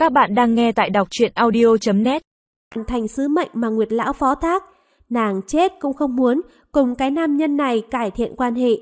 Các bạn đang nghe tại đọc truyện audio.net. Thành sứ mệnh mà Nguyệt Lão phó thác, nàng chết cũng không muốn cùng cái nam nhân này cải thiện quan hệ.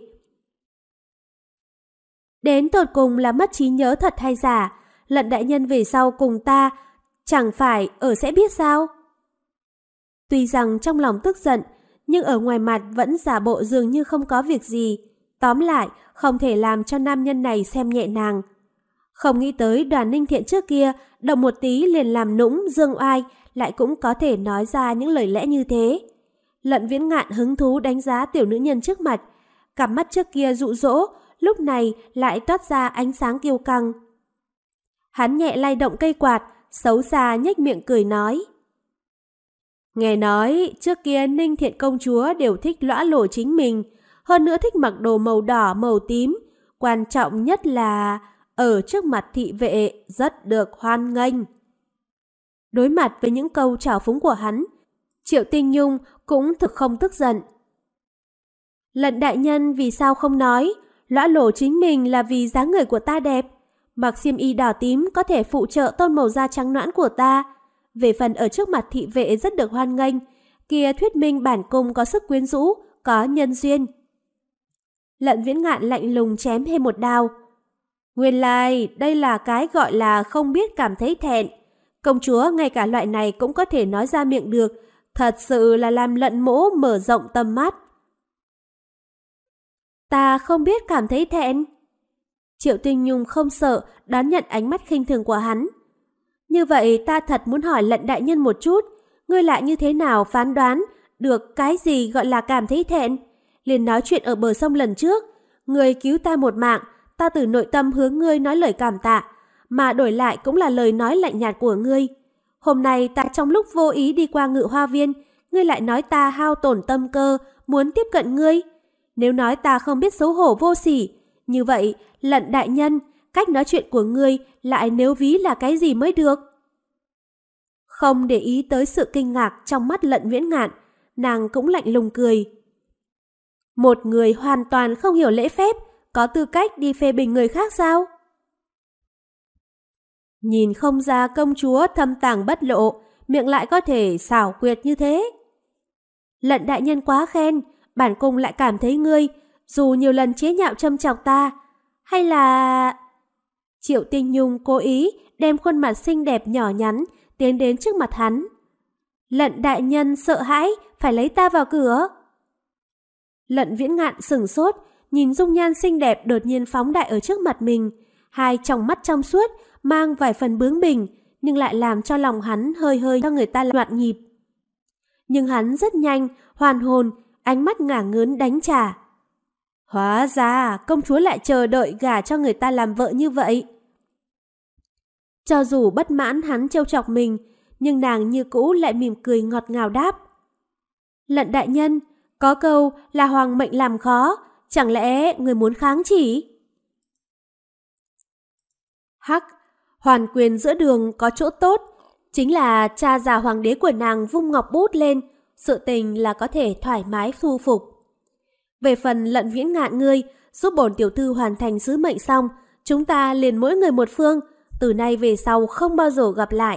Đến tột cùng là mất trí nhớ thật hay giả, Lận đại nhân về sau cùng ta chẳng phải ở sẽ biết sao? Tuy rằng trong lòng tức giận, nhưng ở ngoài mặt vẫn giả bộ dường như không có việc gì. Tóm lại, không thể làm cho nam nhân này xem nhẹ nàng. Không nghĩ tới Đoàn Ninh Thiện trước kia, động một tí liền làm nũng, dương oai, lại cũng có thể nói ra những lời lẽ như thế. Lận Viễn Ngạn hứng thú đánh giá tiểu nữ nhân trước mặt, cặp mắt trước kia dụ dỗ, lúc này lại toát ra ánh sáng kiêu căng. Hắn nhẹ lay động cây quạt, xấu xa nhếch miệng cười nói. Nghe nói, trước kia Ninh Thiện công chúa đều thích lõa lồ chính mình, hơn nữa thích mặc đồ màu đỏ, màu tím. Quan trọng nhất là ở trước mặt thị vệ rất được hoan nghênh. Đối mặt với những câu trào phúng của hắn, Triệu Tinh Nhung cũng thực không tức giận. Lận đại nhân vì sao không nói, lõa lồ chính mình là vì dáng người của ta đẹp. Mặc xiêm y đỏ tím có thể phụ trợ tôn màu da trắng nõn của ta. Về phần ở trước mặt thị vệ rất được hoan nghênh, kia thuyết minh bản cung có sức quyến rũ, có nhân duyên. Lận Viễn Ngạn lạnh lùng chém thêm một đao. Nguyên lai, đây là cái gọi là không biết cảm thấy thẹn. Công chúa ngay cả loại này cũng có thể nói ra miệng được, thật sự là làm Lận mỗ mở rộng tầm mắt. Ta không biết cảm thấy thẹn. Triệu Tinh Nhung không sợ đón nhận ánh mắt khinh thường của hắn. Như vậy ta thật muốn hỏi Lận đại nhân một chút, ngươi lại như thế nào phán đoán được cái gì gọi là cảm thấy thẹn? Liền nói chuyện ở bờ sông lần trước, ngươi cứu ta một mạng, ta từ nội tâm hướng ngươi nói lời cảm tạ, mà đổi lại cũng là lời nói lạnh nhạt của ngươi. Hôm nay ta trong lúc vô ý đi qua Ngự Hoa Viên, ngươi lại nói ta hao tổn tâm cơ, muốn tiếp cận ngươi. Nếu nói ta không biết xấu hổ vô sỉ, như vậy, Lận đại nhân, cách nói chuyện của ngươi lại nếu ví là cái gì mới được? Không để ý tới sự kinh ngạc trong mắt Lận Viễn Ngạn, nàng cũng lạnh lùng cười. Một người hoàn toàn không hiểu lễ phép, có tư cách đi phê bình người khác sao? Nhìn không ra công chúa thâm tàng bất lộ, miệng lại có thể xảo quyệt như thế. Lận đại nhân quá khen, bản cung lại cảm thấy ngươi, dù nhiều lần chế nhạo châm chọc ta, hay là... Triệu Tinh Nhung cố ý đem khuôn mặt xinh đẹp nhỏ nhắn tiến đến trước mặt hắn. Lận đại nhân sợ hãi phải lấy ta vào cửa. Lận Viễn Ngạn sửng sốt, nhìn dung nhan xinh đẹp đột nhiên phóng đại ở trước mặt mình, hai tròng mắt trong suốt mang vài phần bướng bỉnh, nhưng lại làm cho lòng hắn hơi hơi cho người ta loạn nhịp. Nhưng hắn rất nhanh hoàn hồn, ánh mắt ngả ngớn đánh trả. Hóa ra công chúa lại chờ đợi gả cho người ta làm vợ như vậy. Cho dù bất mãn hắn trêu chọc mình, nhưng nàng như cũ lại mỉm cười ngọt ngào đáp. Lận đại nhân, có câu là hoàng mệnh làm khó, chẳng lẽ người muốn kháng chỉ? Hắc, hoàn quyền giữa đường có chỗ tốt, chính là cha già hoàng đế của nàng vung ngọc bút lên, sự tình là có thể thoải mái thu phục. Về phần Lận Viễn Ngạn ngươi, giúp bổn tiểu thư hoàn thành sứ mệnh xong, chúng ta liền mỗi người một phương, từ nay về sau không bao giờ gặp lại.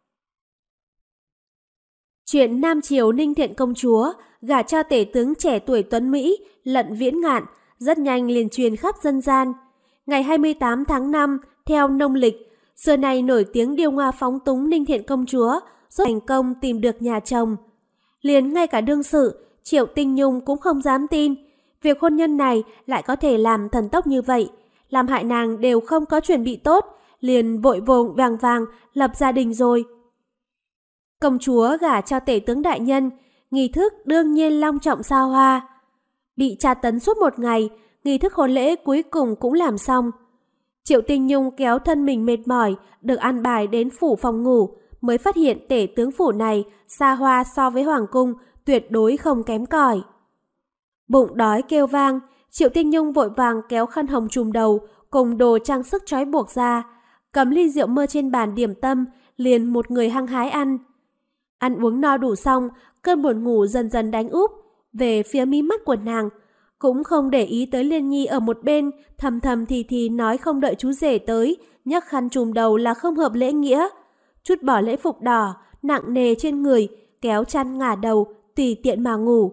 Chuyện Nam Triều Ninh Thiện công chúa gả cho tể tướng trẻ tuổi tuấn Mỹ Lận Viễn Ngạn rất nhanh liền truyền khắp dân gian. Ngày 28 tháng 5 theo nông lịch, xưa nay nổi tiếng điêu ngoa phóng túng Ninh Thiện công chúa rốt thành công tìm được nhà chồng. Liền ngay cả đương sự Triệu Tinh Nhung cũng không dám tin việc hôn nhân này lại có thể làm thần tốc như vậy, làm hại nàng đều không có chuẩn bị tốt, liền vội vàng vàng lập gia đình rồi. Công chúa gả cho tể tướng đại nhân, nghi thức đương nhiên long trọng xa hoa. Bị tra tấn suốt một ngày, nghi thức hôn lễ cuối cùng cũng làm xong. Triệu Tinh Nhung kéo thân mình mệt mỏi, được an bài đến phủ phòng ngủ, mới phát hiện tể tướng phủ này xa hoa so với hoàng cung, tuyệt đối không kém cỏi. Bụng đói kêu vang, Triệu Tinh Nhung vội vàng kéo khăn hồng trùm đầu cùng đồ trang sức trói buộc ra, cầm ly rượu mơ trên bàn điểm tâm, liền một người hăng hái ăn. Ăn uống no đủ xong, cơn buồn ngủ dần dần đánh úp về phía mí mắt của nàng, cũng không để ý tới Liên Nhi ở một bên thầm thầm thì nói không đợi chú rể tới, nhấc khăn trùm đầu là không hợp lễ nghĩa. Trút bỏ lễ phục đỏ, nặng nề trên người, kéo chăn ngả đầu, tùy tiện mà ngủ.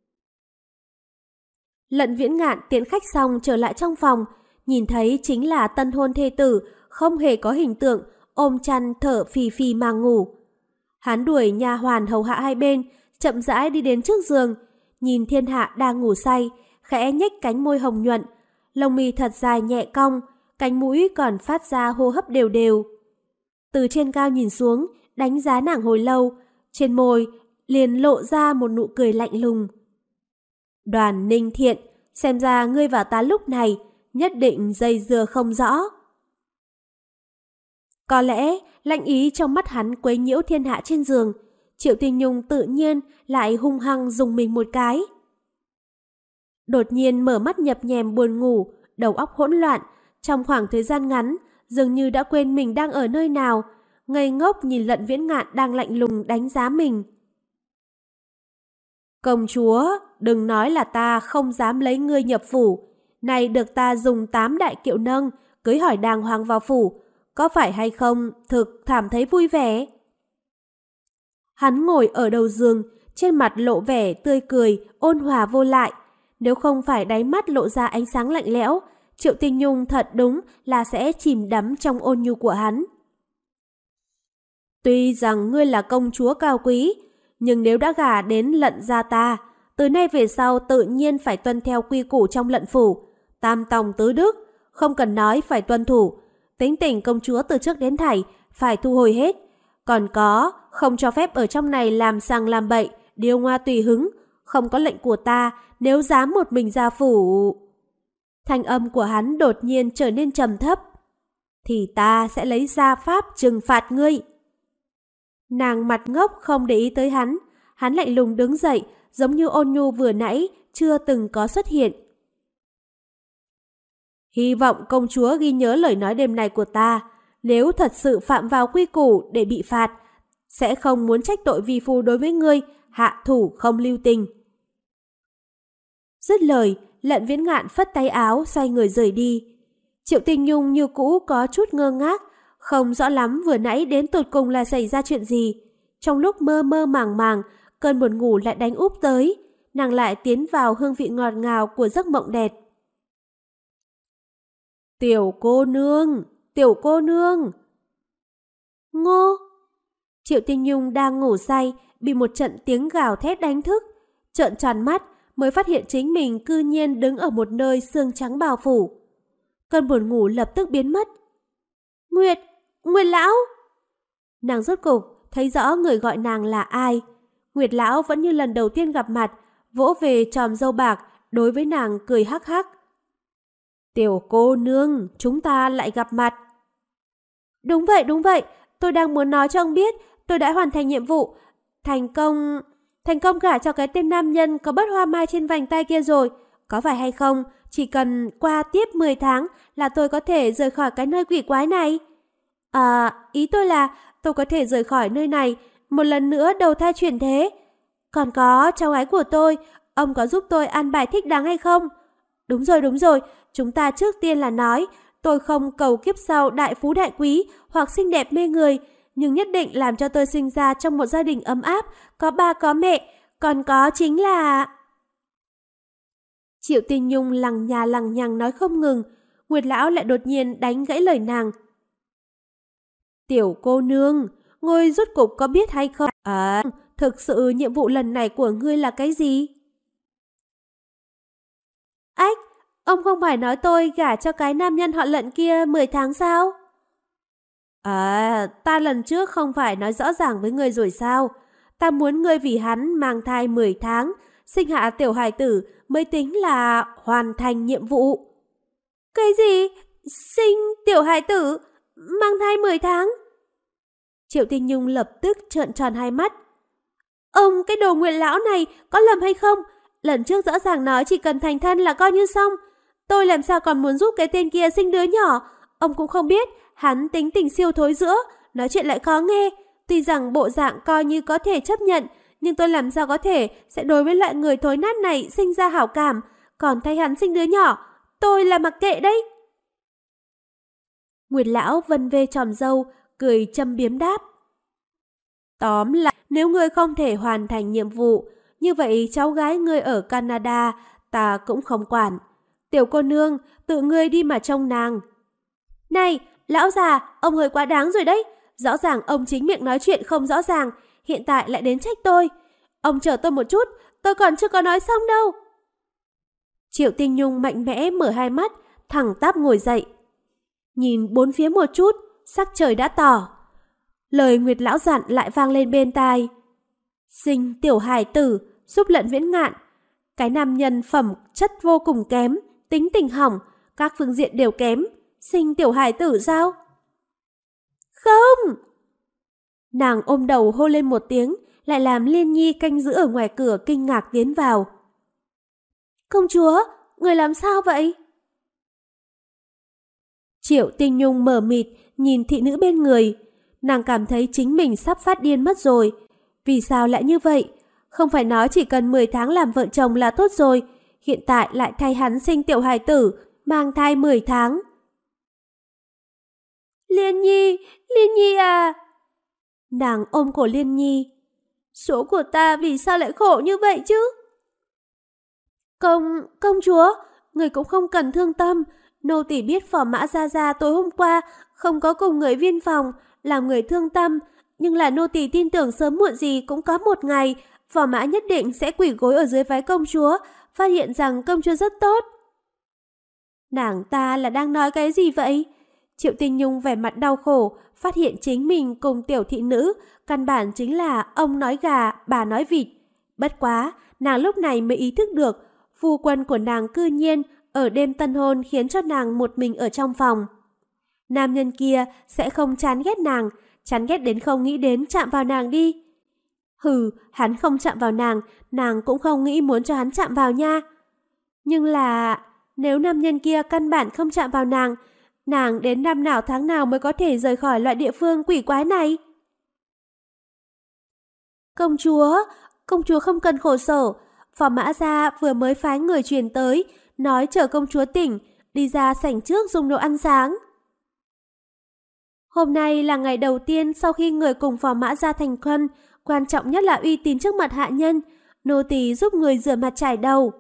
Lận Viễn Ngạn tiễn khách xong trở lại trong phòng, nhìn thấy chính là tân hôn thê tử, không hề có hình tượng, ôm chăn thở phì phì mà ngủ. Hắn đuổi nha hoàn hầu hạ hai bên, chậm rãi đi đến trước giường, nhìn thiên hạ đang ngủ say, khẽ nhếch cánh môi hồng nhuận, lông mi thật dài nhẹ cong, cánh mũi còn phát ra hô hấp đều đều. Từ trên cao nhìn xuống, đánh giá nàng hồi lâu, trên môi liền lộ ra một nụ cười lạnh lùng. Đoàn Ninh Thiện, xem ra ngươi và ta lúc này nhất định dây dưa không rõ. Có lẽ lạnh ý trong mắt hắn quấy nhiễu thiên hạ trên giường, Triệu Tinh Nhung tự nhiên lại hung hăng dùng mình một cái. Đột nhiên mở mắt nhập nhèm buồn ngủ, đầu óc hỗn loạn, trong khoảng thời gian ngắn dường như đã quên mình đang ở nơi nào, ngây ngốc nhìn Lận Viễn Ngạn đang lạnh lùng đánh giá mình. Công chúa, đừng nói là ta không dám lấy ngươi nhập phủ, này được ta dùng 8 đại kiệu nâng, cưới hỏi đàng hoàng vào phủ, có phải hay không thực cảm thấy vui vẻ? Hắn ngồi ở đầu giường, trên mặt lộ vẻ tươi cười, ôn hòa vô lại. Nếu không phải đáy mắt lộ ra ánh sáng lạnh lẽo, Triệu Tinh Nhung thật đúng là sẽ chìm đắm trong ôn nhu của hắn. Tuy rằng ngươi là công chúa cao quý, nhưng nếu đã gả đến Lận gia ta, từ nay về sau tự nhiên phải tuân theo quy củ trong Lận phủ, tam tòng tứ đức, không cần nói phải tuân thủ. Tính tình công chúa từ trước đến thảy phải thu hồi hết. Còn có, không cho phép ở trong này làm sằng làm bậy, điêu ngoa tùy hứng. Không có lệnh của ta, nếu dám một mình ra phủ. Thanh âm của hắn đột nhiên trở nên trầm thấp. Thì ta sẽ lấy gia pháp trừng phạt ngươi. Nàng mặt ngốc không để ý tới hắn. Hắn lạnh lùng đứng dậy, giống như ôn nhu vừa nãy chưa từng có xuất hiện. Hy vọng công chúa ghi nhớ lời nói đêm nay của ta. Nếu thật sự phạm vào quy củ để bị phạt, sẽ không muốn trách tội vi phu đối với ngươi, hạ thủ không lưu tình. Dứt lời, Lận Viễn Ngạn phất tay áo xoay người rời đi. Triệu Tinh Nhung như cũ có chút ngơ ngác, không rõ lắm vừa nãy đến tột cùng là xảy ra chuyện gì. Trong lúc mơ mơ màng màng, cơn buồn ngủ lại đánh úp tới, nàng lại tiến vào hương vị ngọt ngào của giấc mộng đẹp. Tiểu cô nương, tiểu cô nương. Ngô! Triệu Tinh Nhung đang ngủ say, bị một trận tiếng gào thét đánh thức. Trợn tròn mắt, mới phát hiện chính mình cư nhiên đứng ở một nơi sương trắng bao phủ. Cơn buồn ngủ lập tức biến mất. Nguyệt lão! Nàng rốt cục thấy rõ người gọi nàng là ai. Nguyệt lão vẫn như lần đầu tiên gặp mặt, vỗ về chòm râu bạc, đối với nàng cười hắc hắc. Tiểu cô nương, chúng ta lại gặp mặt. Đúng vậy, tôi đang muốn nói cho ông biết, tôi đã hoàn thành nhiệm vụ, thành công gả cho cái tên nam nhân có bớt hoa mai trên vành tay kia rồi. Có phải hay không, chỉ cần qua tiếp 10 tháng là tôi có thể rời khỏi cái nơi quỷ quái này. Ý tôi là tôi có thể rời khỏi nơi này, một lần nữa đầu thai chuyển thế. Còn có cháu gái của tôi, ông có giúp tôi an bài thích đáng hay không? Đúng rồi, chúng ta trước tiên là nói, tôi không cầu kiếp sau đại phú đại quý hoặc xinh đẹp mê người, nhưng nhất định làm cho tôi sinh ra trong một gia đình ấm áp, có ba có mẹ, còn có chính là... Triệu Tinh Nhung lằng nhằng nói không ngừng, Nguyệt lão lại đột nhiên đánh gãy lời nàng. Tiểu cô nương, ngươi rốt cục có biết hay không? Thực sự nhiệm vụ lần này của ngươi là cái gì? Ách, ông không phải nói tôi gả cho cái nam nhân họ Lận kia 10 tháng sao? Ta lần trước không phải nói rõ ràng với ngươi rồi sao? Ta muốn ngươi vì hắn mang thai 10 tháng, sinh hạ tiểu hài tử mới tính là hoàn thành nhiệm vụ. Cái gì? Sinh tiểu hài tử? Mang thai 10 tháng? Triệu Tinh Nhung lập tức trợn tròn hai mắt. Ông cái đồ Nguyệt lão này có lầm hay không? Lần trước rõ ràng nói chỉ cần thành thân là coi như xong. Tôi làm sao còn muốn giúp cái tên kia sinh đứa nhỏ? Ông cũng không biết, hắn tính tình siêu thối giữa, nói chuyện lại khó nghe. Tuy rằng bộ dạng coi như có thể chấp nhận, nhưng tôi làm sao có thể sẽ đối với loại người thối nát này sinh ra hảo cảm, còn thay hắn sinh đứa nhỏ, tôi là mặc kệ đấy. Nguyệt lão vân vê tròm râu, cười châm biếm đáp. Tóm lại, nếu ngươi không thể hoàn thành nhiệm vụ, như vậy cháu gái ngươi ở Canada, ta cũng không quản. Tiểu cô nương, tự ngươi đi mà trông nàng. Này, lão già, ông hơi quá đáng rồi đấy. Rõ ràng ông chính miệng nói chuyện không rõ ràng, hiện tại lại đến trách tôi. Ông chờ tôi một chút, tôi còn chưa có nói xong đâu. Triệu Tinh Nhung mạnh mẽ mở hai mắt, thẳng tắp ngồi dậy. Nhìn bốn phía một chút, sắc trời đã tỏ. Lời Nguyệt lão dặn lại vang lên bên tai. Sinh tiểu hài tử, giúp Lận Viễn Ngạn. Cái nam nhân phẩm chất vô cùng kém, tính tình hỏng, các phương diện đều kém. Sinh tiểu hài tử sao? Không! Nàng ôm đầu hô lên một tiếng, lại làm Liên Nhi canh giữ ở ngoài cửa kinh ngạc tiến vào. Công chúa, người làm sao vậy? Triệu Tinh Nhung mờ mịt nhìn thị nữ bên người. Nàng cảm thấy chính mình sắp phát điên mất rồi. Vì sao lại như vậy? Không phải nói chỉ cần 10 tháng làm vợ chồng là tốt rồi. Hiện tại lại thay hắn sinh tiểu hài tử, mang thai 10 tháng. Liên Nhi à! Nàng ôm cổ Liên Nhi. Số của ta vì sao lại khổ như vậy chứ? Công chúa, người cũng không cần thương tâm. Nô tỳ biết Phò Mã Gia Gia tối hôm qua không có cùng người viên phòng, làm người thương tâm. Nhưng là nô tỳ tin tưởng sớm muộn gì cũng có một ngày, Phò Mã nhất định sẽ quỳ gối ở dưới váy công chúa, phát hiện rằng công chúa rất tốt. Nàng ta là đang nói cái gì vậy? Triệu Tinh Nhung vẻ mặt đau khổ, phát hiện chính mình cùng tiểu thị nữ, căn bản chính là ông nói gà, bà nói vịt. Bất quá, nàng lúc này mới ý thức được, phu quân của nàng cư nhiên ở đêm tân hôn khiến cho nàng một mình ở trong phòng. Nam nhân kia sẽ không chán ghét nàng, chán ghét đến không nghĩ đến chạm vào nàng đi. Hừ, hắn không chạm vào nàng, nàng cũng không nghĩ muốn cho hắn chạm vào nha. Nhưng là, nếu nam nhân kia căn bản không chạm vào nàng đến năm nào tháng nào mới có thể rời khỏi loại địa phương quỷ quái này? Công chúa không cần khổ sở. Phò Mã Gia vừa mới phái người truyền tới, nói chờ công chúa tỉnh, đi ra sảnh trước dùng đồ ăn sáng. Hôm nay là ngày đầu tiên sau khi người cùng Phò Mã Gia thành thân, quan trọng nhất là uy tín trước mặt hạ nhân, nô tỳ giúp người rửa mặt chải đầu.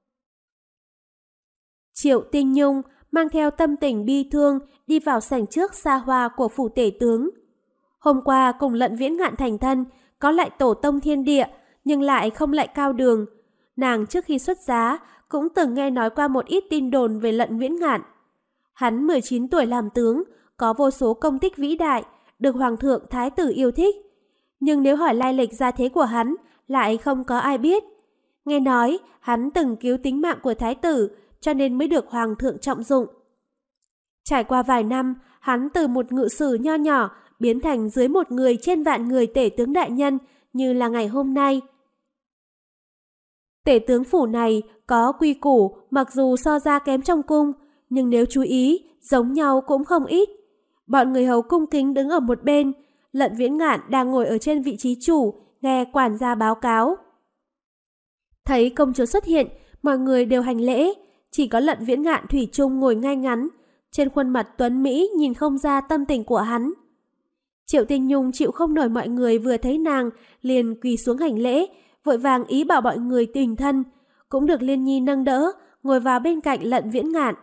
Triệu Tinh Nhung mang theo tâm tình bi thương đi vào sảnh trước xa hoa của phủ tể tướng. Hôm qua cùng Lận Viễn Ngạn thành thân, có lại tổ tông thiên địa, nhưng lại không lại cao đường. Nàng trước khi xuất giá cũng từng nghe nói qua một ít tin đồn về Lận Viễn Ngạn. Hắn 19 tuổi làm tướng, có vô số công tích vĩ đại, được Hoàng thượng Thái tử yêu thích. Nhưng nếu hỏi lai lịch gia thế của hắn, lại không có ai biết. Nghe nói hắn từng cứu tính mạng của Thái tử, cho nên mới được Hoàng thượng trọng dụng. Trải qua vài năm, hắn từ một ngự sử nho nhỏ biến thành dưới một người trên vạn người tể tướng đại nhân như là ngày hôm nay. Tể tướng phủ này có quy củ, mặc dù so ra kém trong cung, nhưng nếu chú ý, giống nhau cũng không ít. Bọn người hầu cung kính đứng ở một bên, Lận Viễn Ngạn đang ngồi ở trên vị trí chủ, nghe quản gia báo cáo. Thấy công chúa xuất hiện, mọi người đều hành lễ, chỉ có Lận Viễn Ngạn thủy chung ngồi ngay ngắn, trên khuôn mặt tuấn mỹ nhìn không ra tâm tình của hắn. Triệu Tinh Nhung chịu không nổi mọi người vừa thấy nàng, liền quỳ xuống hành lễ, vội vàng ý bảo mọi người tình thân, cũng được Liên Nhi nâng đỡ, ngồi vào bên cạnh Lận Viễn Ngạn.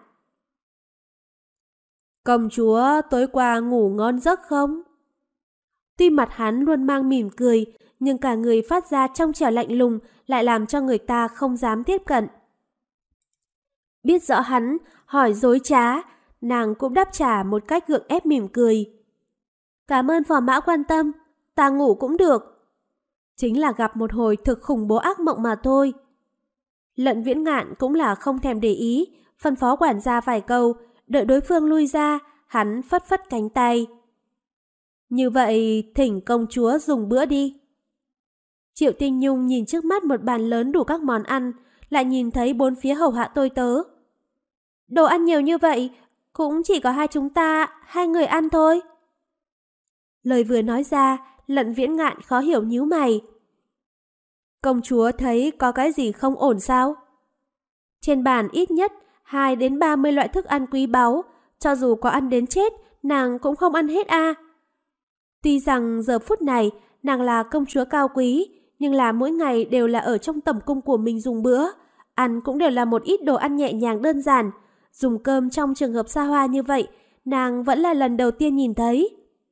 Công chúa tối qua ngủ ngon giấc không? Tuy mặt hắn luôn mang mỉm cười, nhưng cả người phát ra trong trẻo lạnh lùng lại làm cho người ta không dám tiếp cận. Biết rõ hắn hỏi dối trá, nàng cũng đáp trả một cách gượng ép mỉm cười. Cảm ơn Phò Mã quan tâm, ta ngủ cũng được. Chính là gặp một hồi thực khủng bố ác mộng mà thôi. Lận Viễn Ngạn cũng là không thèm để ý, phân phó quản gia vài câu, đợi đối phương lui ra, hắn phất phất cánh tay. Như vậy, thỉnh công chúa dùng bữa đi. Triệu Tinh Nhung nhìn trước mắt một bàn lớn đủ các món ăn, lại nhìn thấy bốn phía hầu hạ tôi tớ. Đồ ăn nhiều như vậy, cũng chỉ có hai người ăn thôi. Lời vừa nói ra, Lận Viễn Ngạn khó hiểu nhíu mày. Công chúa thấy có cái gì không ổn sao? Trên bàn ít nhất 2 đến 30 loại thức ăn quý báu, cho dù có ăn đến chết, nàng cũng không ăn hết à? Tuy rằng giờ phút này nàng là công chúa cao quý, nhưng là mỗi ngày đều là ở trong tẩm cung của mình dùng bữa, ăn cũng đều là một ít đồ ăn nhẹ nhàng đơn giản. Dùng cơm trong trường hợp xa hoa như vậy, nàng vẫn là lần đầu tiên nhìn thấy.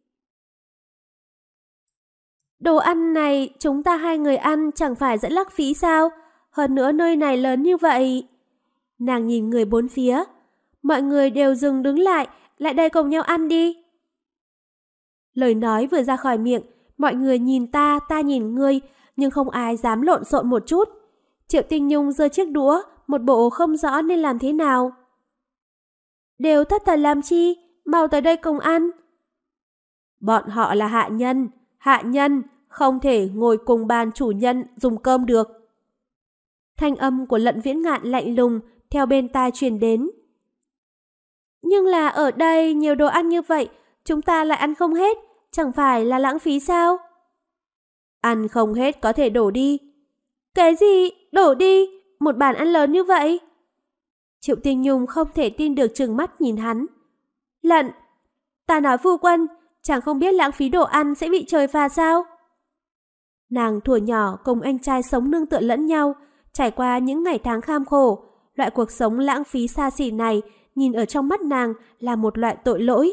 Đồ ăn này chúng ta hai người ăn chẳng phải rất lãng phí sao? Hơn nữa nơi này lớn như vậy. Nàng nhìn người bốn phía. Mọi người đều dừng đứng lại đây cùng nhau ăn đi. Lời nói vừa ra khỏi miệng, mọi người nhìn ta nhìn ngươi, nhưng không ai dám lộn xộn một chút. Triệu Tinh Nhung giơ chiếc đũa, một bộ không rõ nên làm thế nào. Đều thất thần làm chi, mau tới đây cùng ăn. Bọn họ là hạ nhân, không thể ngồi cùng bàn chủ nhân dùng cơm được. Thanh âm của Lận Viễn Ngạn lạnh lùng theo bên tai truyền đến. Nhưng là ở đây nhiều đồ ăn như vậy, chúng ta lại ăn không hết, chẳng phải là lãng phí sao? Ăn không hết có thể đổ đi. Cái gì? Đổ đi? Một bàn ăn lớn như vậy? Triệu Tinh Nhung không thể tin được trừng mắt nhìn hắn. Lận, ta nói phu quân, chẳng không biết lãng phí đồ ăn sẽ bị trời phạt sao? Nàng thuở nhỏ cùng anh trai sống nương tựa lẫn nhau, trải qua những ngày tháng kham khổ, loại cuộc sống lãng phí xa xỉ này nhìn ở trong mắt nàng là một loại tội lỗi.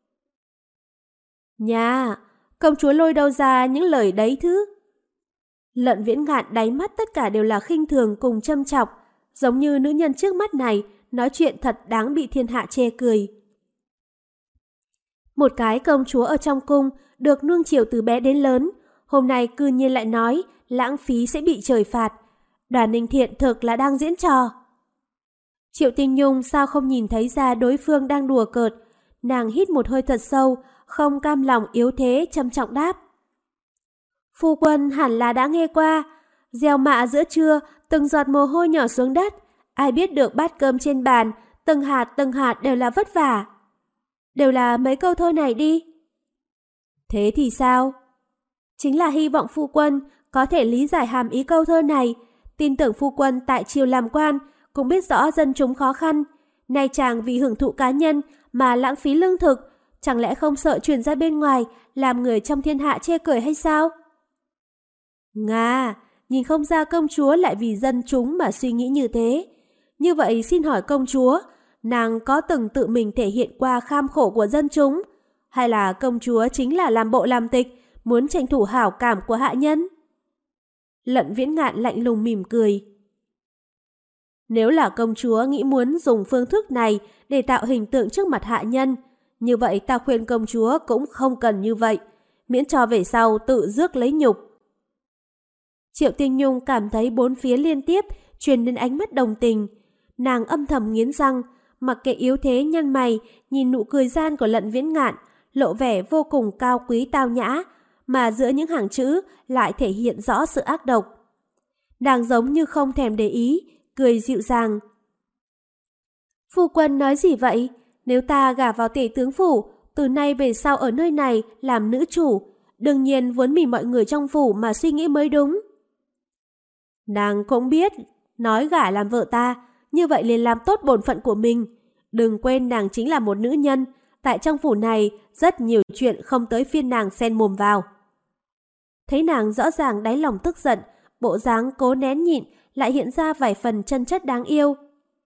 Nhà, công chúa lôi đâu ra những lời đấy thứ? Lận Viễn Ngạn đáy mắt tất cả đều là khinh thường cùng châm chọc, giống như nữ nhân trước mắt này nói chuyện thật đáng bị thiên hạ chê cười. Một cái công chúa ở trong cung được nuông chiều từ bé đến lớn, hôm nay cư nhiên lại nói lãng phí sẽ bị trời phạt. Đoàn Ninh Thiện thực là đang diễn trò. Triệu Tinh Nhung sao không nhìn thấy ra đối phương đang đùa cợt, nàng hít một hơi thật sâu, không cam lòng yếu thế trầm trọng đáp. Phu quân hẳn là đã nghe qua, gieo mạ giữa trưa, từng giọt mồ hôi nhỏ xuống đất, ai biết được bát cơm trên bàn, từng hạt đều là vất vả. Đều là mấy câu thơ này đi. Thế thì sao? Chính là hy vọng phu quân có thể lý giải hàm ý câu thơ này, tin tưởng phu quân tại triều làm quan cũng biết rõ dân chúng khó khăn, nay chàng vì hưởng thụ cá nhân mà lãng phí lương thực, chẳng lẽ không sợ truyền ra bên ngoài làm người trong thiên hạ chê cười hay sao? Nga, nhìn không ra công chúa lại vì dân chúng mà suy nghĩ như thế. Như vậy xin hỏi công chúa, nàng có từng tự mình thể hiện qua kham khổ của dân chúng, hay là công chúa chính là làm bộ làm tịch, muốn tranh thủ hảo cảm của hạ nhân? Lận Viễn Ngạn lạnh lùng mỉm cười. Nếu là công chúa nghĩ muốn dùng phương thức này để tạo hình tượng trước mặt hạ nhân, như vậy ta khuyên công chúa cũng không cần như vậy, miễn cho về sau tự rước lấy nhục. Triệu Tinh Nhung cảm thấy bốn phía liên tiếp truyền đến ánh mắt đồng tình. Nàng âm thầm nghiến răng, mặc kệ yếu thế nhăn mày, nhìn nụ cười gian của Lận Viễn Ngạn, lộ vẻ vô cùng cao quý tao nhã, mà giữa những hàng chữ lại thể hiện rõ sự ác độc. Nàng giống như không thèm để ý, cười dịu dàng. Phu quân nói gì vậy? Nếu ta gả vào tể tướng phủ, từ nay về sau ở nơi này làm nữ chủ, đương nhiên vốn vì mọi người trong phủ mà suy nghĩ mới đúng. Nàng cũng biết, nói gả làm vợ ta, như vậy liền làm tốt bổn phận của mình. Đừng quên nàng chính là một nữ nhân, tại trong phủ này rất nhiều chuyện không tới phiên nàng xen mồm vào. Thấy nàng rõ ràng đáy lòng tức giận, bộ dáng cố nén nhịn lại hiện ra vài phần chân chất đáng yêu.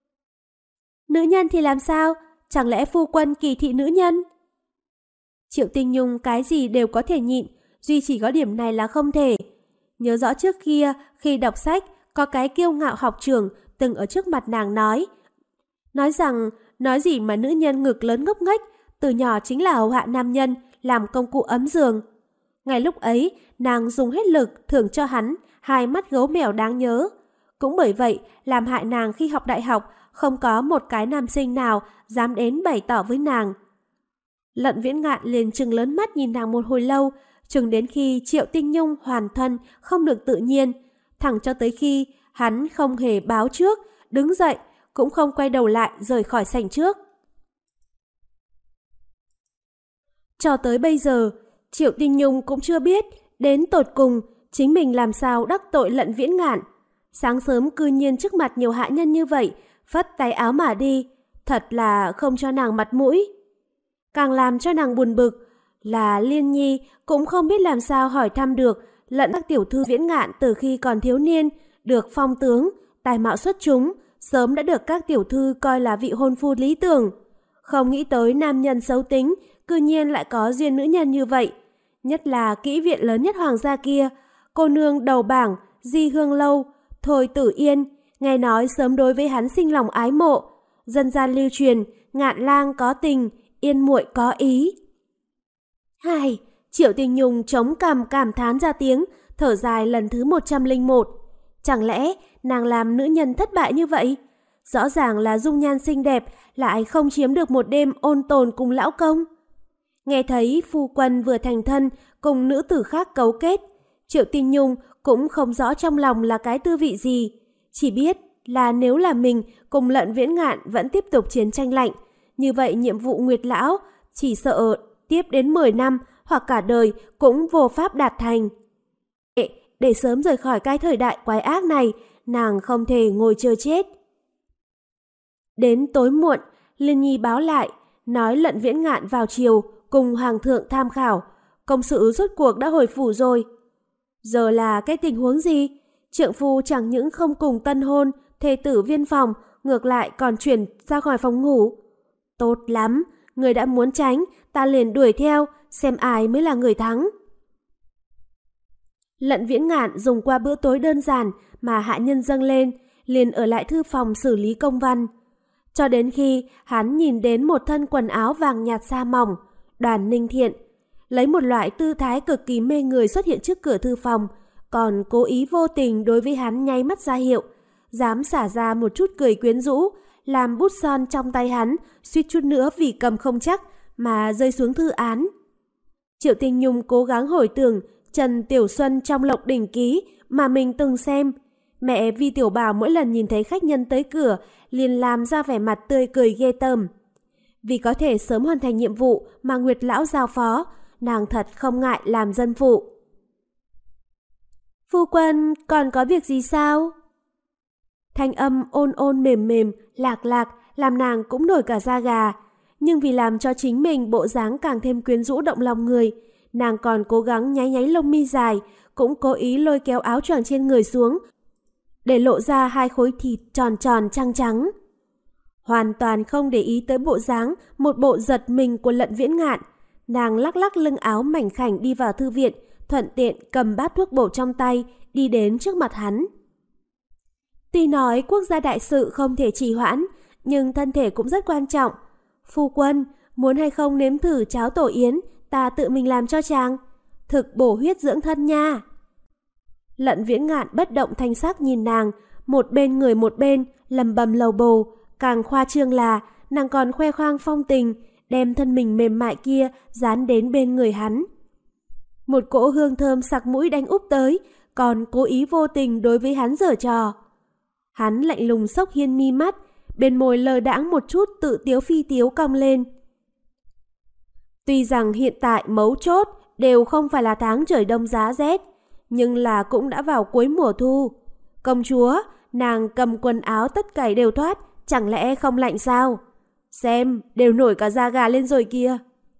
Nữ nhân thì làm sao? Chẳng lẽ phu quân kỳ thị nữ nhân? Triệu Tinh Nhung cái gì đều có thể nhịn, duy chỉ có điểm này là không thể. Nhớ rõ trước kia, khi đọc sách, có cái kiêu ngạo học trưởng từng ở trước mặt nàng nói rằng, nói gì mà nữ nhân ngực lớn ngốc nghếch, từ nhỏ chính là hầu hạ nam nhân, làm công cụ ấm giường. Ngay lúc ấy, nàng dùng hết lực thưởng cho hắn 2 mắt gấu mèo đáng nhớ. Cũng bởi vậy, làm hại nàng khi học đại học, không có một cái nam sinh nào dám đến bày tỏ với nàng. Lận Viễn Ngạn liền trừng lớn mắt nhìn nàng một hồi lâu, chừng đến khi Triệu Tinh Nhung hoàn thân không được tự nhiên, thẳng cho tới khi hắn không hề báo trước, đứng dậy, cũng không quay đầu lại rời khỏi sảnh trước. Cho tới bây giờ, Triệu Tinh Nhung cũng chưa biết đến tột cùng chính mình làm sao đắc tội Lận Viễn Ngạn. Sáng sớm cư nhiên trước mặt nhiều hạ nhân như vậy, phất tay áo mà đi, thật là không cho nàng mặt mũi. Càng làm cho nàng buồn bực là Liên Nhi cũng không biết làm sao hỏi thăm được lẫn các tiểu thư Viễn Ngạn từ khi còn thiếu niên, được phong tướng, tài mạo xuất chúng, sớm đã được các tiểu thư coi là vị hôn phu lý tưởng. Không nghĩ tới nam nhân xấu tính, cư nhiên lại có duyên nữ nhân như vậy. Nhất là kỹ viện lớn nhất hoàng gia kia, cô nương đầu bảng, Di Hương Lâu, Thôi Tử Yên, nghe nói sớm đối với hắn sinh lòng ái mộ. Dân gian lưu truyền, Ngạn lang có tình, Yên muội có ý. Hai, Triệu Tình Nhung chống cằm cảm thán ra tiếng, thở dài lần thứ 101. Chẳng lẽ nàng làm nữ nhân thất bại như vậy? Rõ ràng là dung nhan xinh đẹp, lại không chiếm được một đêm ôn tồn cùng lão công. Nghe thấy phu quân vừa thành thân cùng nữ tử khác cấu kết, Triệu Tình Nhung cũng không rõ trong lòng là cái tư vị gì. Chỉ biết là nếu là mình cùng Lận Viễn Ngạn vẫn tiếp tục chiến tranh lạnh, như vậy nhiệm vụ Nguyệt Lão chỉ sợ tiếp đến 10 năm hoặc cả đời cũng vô pháp đạt thành. Để sớm rời khỏi cái thời đại quái ác này, nàng không thể ngồi chờ chết. Đến tối muộn, Liên Nhi báo lại, nói Lận Viễn Ngạn vào chiều cùng Hoàng thượng tham khảo, công sự rốt cuộc đã hồi phủ rồi. Giờ là cái tình huống gì? Trượng phu chẳng những không cùng tân hôn, thê tử viên phòng, ngược lại còn chuyển ra khỏi phòng ngủ. Tốt lắm, người đã muốn tránh, ta liền đuổi theo, xem ai mới là người thắng. Lận Viễn Ngạn dùng qua bữa tối đơn giản mà hạ nhân dâng lên, liền ở lại thư phòng xử lý công văn. Cho đến khi hắn nhìn đến một thân quần áo vàng nhạt sa mỏng, Đoàn Ninh Thiện, lấy một loại tư thái cực kỳ mê người xuất hiện trước cửa thư phòng, còn cố ý vô tình đối với hắn nháy mắt ra hiệu, dám xả ra một chút cười quyến rũ, làm bút son trong tay hắn suýt chút nữa vì cầm không chắc mà rơi xuống thư án. Triệu Tình Nhung cố gắng hồi tưởng Trần Tiểu Xuân trong Lộc Đỉnh Ký mà mình từng xem. Mẹ Vi Tiểu Bảo mỗi lần nhìn thấy khách nhân tới cửa liền làm ra vẻ mặt tươi cười ghê tởm. Vì có thể sớm hoàn thành nhiệm vụ mà Nguyệt Lão giao phó, nàng thật không ngại làm dân phụ. Phu quân, còn có việc gì sao? Thanh âm ôn ôn mềm mềm, lạc lạc làm nàng cũng nổi cả da gà. Nhưng vì làm cho chính mình bộ dáng càng thêm quyến rũ động lòng người, nàng còn cố gắng nháy nháy lông mi dài, cũng cố ý lôi kéo áo choàng trên người xuống, để lộ ra hai khối thịt tròn tròn trắng trắng. Hoàn toàn không để ý tới bộ dáng một bộ giật mình của Lận Viễn Ngạn, nàng lắc lắc lưng áo mảnh khảnh đi vào thư viện, thuận tiện cầm bát thuốc bổ trong tay, đi đến trước mặt hắn. Tuy nói quốc gia đại sự không thể trì hoãn, nhưng thân thể cũng rất quan trọng. Phu quân, muốn hay không nếm thử cháo tổ yến, ta tự mình làm cho chàng. Thực bổ huyết dưỡng thân nha. Lận Viễn Ngạn bất động thanh sắc nhìn nàng, một bên người một bên, lầm bầm lầu bầu. Càng khoa trương là nàng còn khoe khoang phong tình, đem thân mình mềm mại kia dán đến bên người hắn. Một cỗ hương thơm sặc mũi đánh úp tới, còn cố ý vô tình đối với hắn giở trò. Hắn lạnh lùng xốc hiên mi mắt, bên môi lờ đãng một chút tự tiếu phi tiếu cong lên. Tuy rằng hiện tại mấu chốt đều không phải là tháng trời đông giá rét, nhưng là cũng đã vào cuối mùa thu. Công chúa, nàng cầm quần áo tất cảy đều thoát, chẳng lẽ không lạnh sao? Xem, đều nổi cả da gà lên rồi kìa.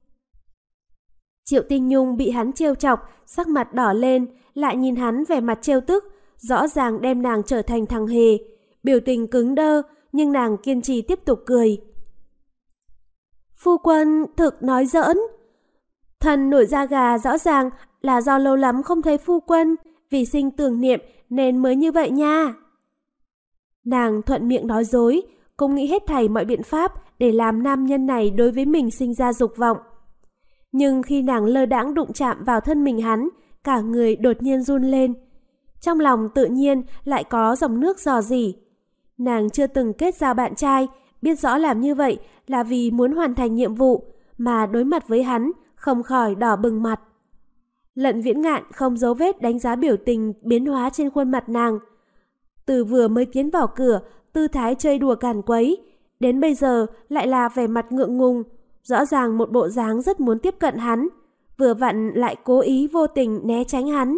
Triệu Tình Nhung bị hắn trêu chọc, sắc mặt đỏ lên, lại nhìn hắn vẻ mặt trêu tức, rõ ràng đem nàng trở thành thằng hề. Biểu tình cứng đơ, nhưng nàng kiên trì tiếp tục cười. Phu quân thực nói giỡn. Thần nổi da gà rõ ràng là do lâu lắm không thấy phu quân, vì sinh tưởng niệm nên mới như vậy nha. Nàng thuận miệng nói dối, cũng nghĩ hết thảy mọi biện pháp để làm nam nhân này đối với mình sinh ra dục vọng. Nhưng khi nàng lơ đãng đụng chạm vào thân mình hắn, cả người đột nhiên run lên. Trong lòng tự nhiên lại có dòng nước rò rỉ. Nàng chưa từng kết giao bạn trai, biết rõ làm như vậy là vì muốn hoàn thành nhiệm vụ, mà đối mặt với hắn không khỏi đỏ bừng mặt. Lận Viễn Ngạn không giấu vết đánh giá biểu tình biến hóa trên khuôn mặt nàng. Từ vừa mới tiến vào cửa, tư thái chơi đùa càn quấy, đến bây giờ lại là vẻ mặt ngượng ngùng, rõ ràng một bộ dáng rất muốn tiếp cận hắn, vừa vặn lại cố ý vô tình né tránh hắn.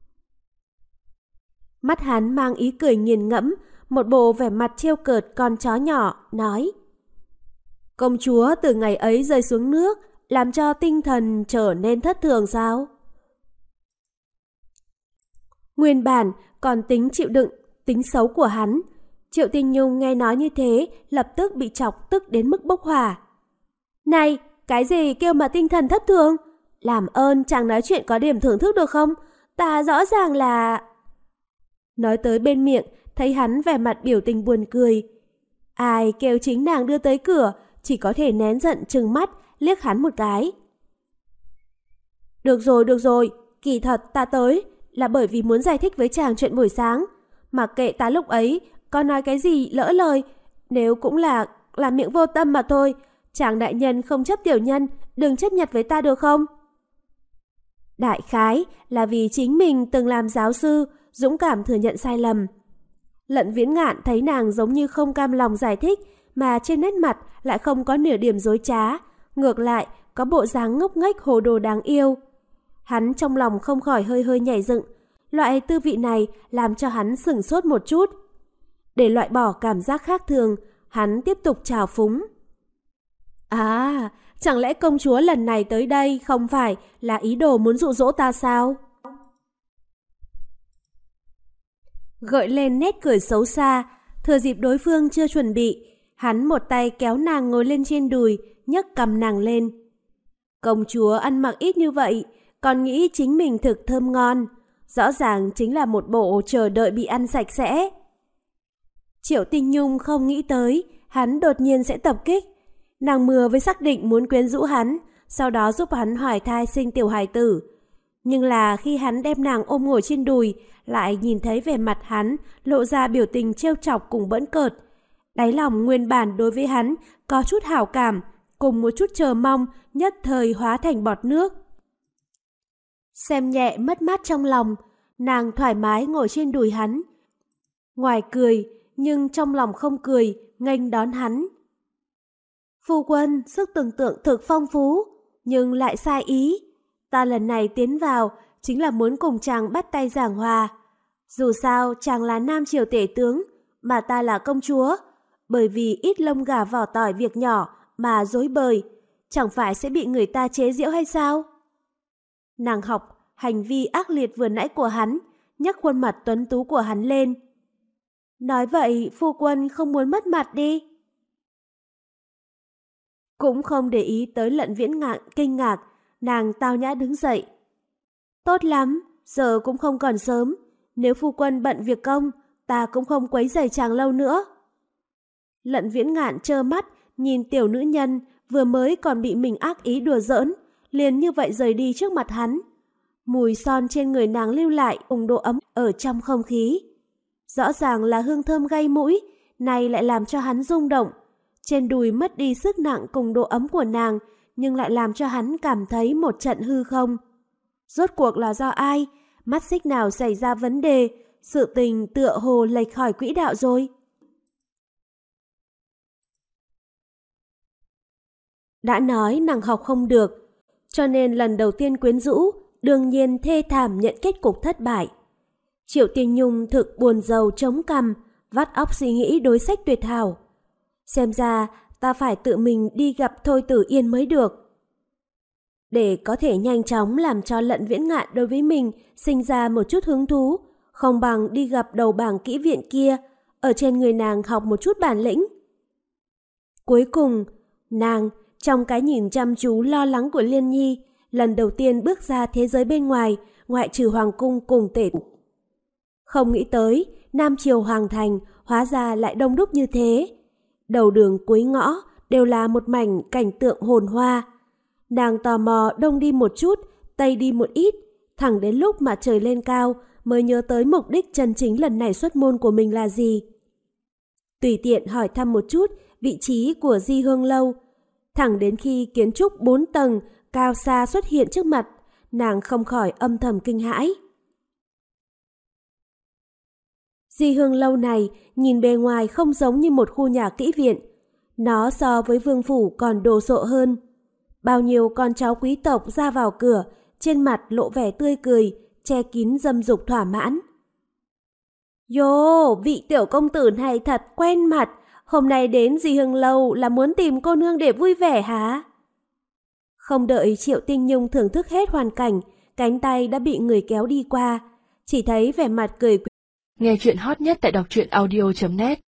Mắt hắn mang ý cười nghiền ngẫm, một bộ vẻ mặt trêu cợt con chó nhỏ, nói: Công chúa từ ngày ấy rơi xuống nước, làm cho tinh thần trở nên thất thường sao? Nguyên bản còn tính chịu đựng tính xấu của hắn. Triệu Tinh Nhung nghe nói như thế, lập tức bị chọc tức đến mức bốc hỏa. Này, cái gì kêu mà tinh thần thất thường? Làm ơn chàng nói chuyện có điểm thưởng thức được không? Ta rõ ràng là... Nói tới bên miệng, thấy hắn vẻ mặt biểu tình buồn cười. Ai kêu chính nàng đưa tới cửa, chỉ có thể nén giận trừng mắt, liếc hắn một cái. Được rồi, kỳ thật ta tới là bởi vì muốn giải thích với chàng chuyện buổi sáng. Mặc kệ ta lúc ấy có nói cái gì lỡ lời, nếu cũng là miệng vô tâm mà thôi. Chàng đại nhân không chấp tiểu nhân, đừng chấp nhặt với ta được không? Đại khái là vì chính mình từng làm giáo sư, dũng cảm thừa nhận sai lầm. Lận Viễn Ngạn thấy nàng giống như không cam lòng giải thích, mà trên nét mặt lại không có nửa điểm dối trá, ngược lại có bộ dáng ngốc nghếch hồ đồ đáng yêu. Hắn trong lòng không khỏi hơi hơi nhảy dựng, loại tư vị này làm cho hắn sửng sốt một chút. Để loại bỏ cảm giác khác thường, hắn tiếp tục trào phúng. À, chẳng lẽ công chúa lần này tới đây không phải là ý đồ muốn dụ dỗ ta sao? Gợi lên nét cười xấu xa, thừa dịp đối phương chưa chuẩn bị, hắn một tay kéo nàng ngồi lên trên đùi, nhấc cầm nàng lên. Công chúa ăn mặc ít như vậy, còn nghĩ chính mình thực thơm ngon, rõ ràng chính là một bộ chờ đợi bị ăn sạch sẽ. Triệu Tinh Nhung không nghĩ tới, hắn đột nhiên sẽ tập kích. Nàng mừa với xác định muốn quyến rũ hắn, sau đó giúp hắn hoài thai sinh tiểu hài tử. Nhưng là khi hắn đem nàng ôm ngồi trên đùi, lại nhìn thấy vẻ mặt hắn lộ ra biểu tình trêu chọc cùng bỡn cợt. Đáy lòng nguyên bản đối với hắn có chút hảo cảm, cùng một chút chờ mong nhất thời hóa thành bọt nước. Xem nhẹ mất mát trong lòng, nàng thoải mái ngồi trên đùi hắn. Ngoài cười, nhưng trong lòng không cười, nghênh đón hắn. Phu quân, sức tưởng tượng thực phong phú, nhưng lại sai ý. Ta lần này tiến vào chính là muốn cùng chàng bắt tay giảng hòa. Dù sao chàng là nam triều tể tướng, mà ta là công chúa. Bởi vì ít lông gà vỏ tỏi việc nhỏ mà dối bời, chẳng phải sẽ bị người ta chế giễu hay sao? Nàng học hành vi ác liệt vừa nãy của hắn, nhấc khuôn mặt tuấn tú của hắn lên. Nói vậy phu quân không muốn mất mặt đi. Cũng không để ý tới Lận Viễn Ngạn kinh ngạc, nàng tao nhã đứng dậy. Tốt lắm, giờ cũng không còn sớm. Nếu phu quân bận việc công, ta cũng không quấy rầy chàng lâu nữa. Lận Viễn Ngạn trơ mắt, nhìn tiểu nữ nhân vừa mới còn bị mình ác ý đùa giỡn, liền như vậy rời đi trước mặt hắn. Mùi son trên người nàng lưu lại cùng độ ấm ở trong không khí. Rõ ràng là hương thơm gây mũi, này lại làm cho hắn rung động. Trên đùi mất đi sức nặng cùng độ ấm của nàng, nhưng lại làm cho hắn cảm thấy một trận hư không. Rốt cuộc là do ai? Mắt xích nào xảy ra vấn đề? Sự tình tựa hồ lệch khỏi quỹ đạo rồi. Đã nói nàng học không được, cho nên lần đầu tiên quyến rũ, đương nhiên thê thảm nhận kết cục thất bại. Triệu Tiên Nhung thực buồn rầu chống cằm, vắt óc suy nghĩ đối sách tuyệt hảo. Xem ra ta phải tự mình đi gặp Thôi Tử Yên mới được. Để có thể nhanh chóng làm cho Lận Viễn Ngạn đối với mình sinh ra một chút hứng thú, không bằng đi gặp đầu bảng kỹ viện kia, ở trên người nàng học một chút bản lĩnh. Cuối cùng, nàng, trong cái nhìn chăm chú lo lắng của Liên Nhi, lần đầu tiên bước ra thế giới bên ngoài, ngoại trừ hoàng cung cùng tể. Không nghĩ tới, Nam Triều Hoàng Thành hóa ra lại đông đúc như thế. Đầu đường cuối ngõ đều là một mảnh cảnh tượng hồn hoa. Nàng tò mò đông đi một chút, tây đi một ít, thẳng đến lúc mà trời lên cao mới nhớ tới mục đích chân chính lần này xuất môn của mình là gì. Tùy tiện hỏi thăm một chút vị trí của Di Hương Lâu, thẳng đến khi kiến trúc 4 tầng cao xa xuất hiện trước mặt, nàng không khỏi âm thầm kinh hãi. Di Hương Lâu này nhìn bề ngoài không giống như một khu nhà kỹ viện, nó so với vương phủ còn đồ sộ hơn. Bao nhiêu con cháu quý tộc ra vào cửa, trên mặt lộ vẻ tươi cười, che kín dâm dục thỏa mãn.哟, vị tiểu công tử này thật quen mặt, hôm nay đến Di Hưng Lâu là muốn tìm cô nương để vui vẻ hả? Không đợi Triệu Tinh Nhung thưởng thức hết hoàn cảnh, cánh tay đã bị người kéo đi qua. Chỉ thấy vẻ mặt cười. Nghe chuyện hot nhất tại đọc truyện audio.net